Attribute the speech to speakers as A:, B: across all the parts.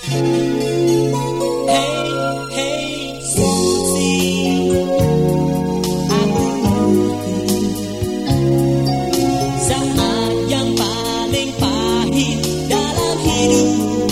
A: Hey, hey, Susi, aku ngerti saat yang paling pahit dalam hidupmu.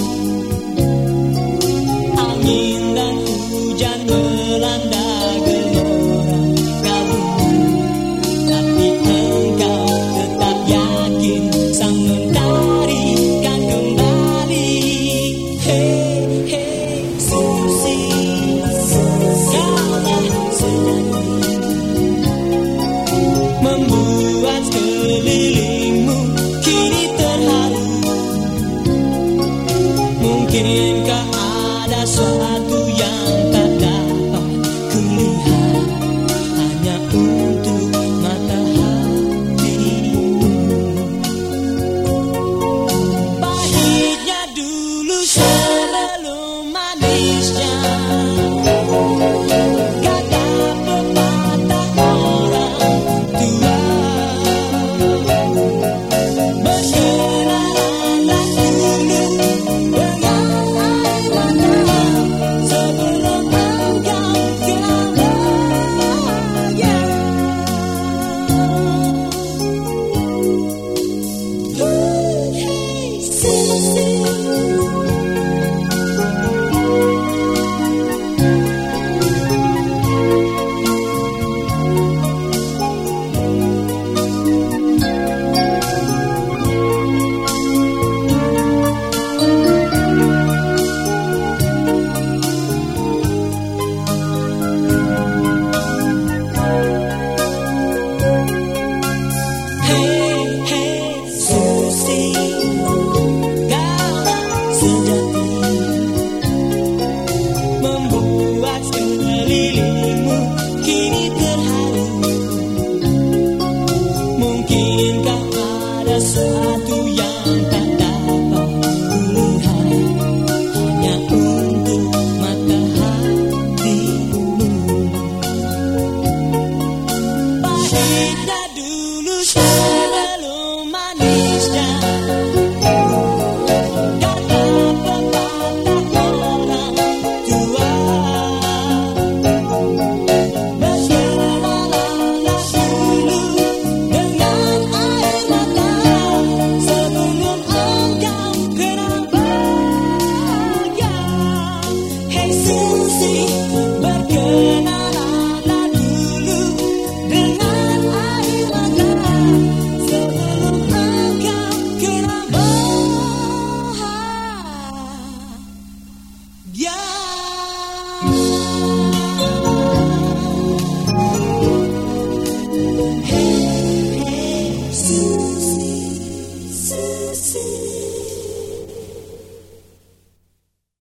A: Angin dan hujan melanda gelora kalbu, tapi engkau tetap yakin sang mentari kan kembali. Hey, hey, Susi, kaulah sejati, membuat sekelilingmu kini terharu. Mungkinkah ada suatu yang tak dapat kulihat hanya untuk mata hatimu? Pahitnya dulu sebelum manisnya, kata pepatah orang tua. Berkenalanlah dulu dengan air mata sebelum engkau kena bahagia. Hey, Susi, hey, hey, Susi, kaulah sejati, membuat sekelilingmu kini terharu. Mungkinkah ada sesuatu yang tak dapat kulihat hanya untuk mata hatimu? Pahitnya dulu sebelum manisnya, kata pepatah orang tua. Berkenalanlah dulu dengan air mata sebelum engkau kena bahagia. Hey, Susi, berkenalanlah dulu dengan air mata sebelum engkau kena bahagia. Hey, hey, Susi, Susi.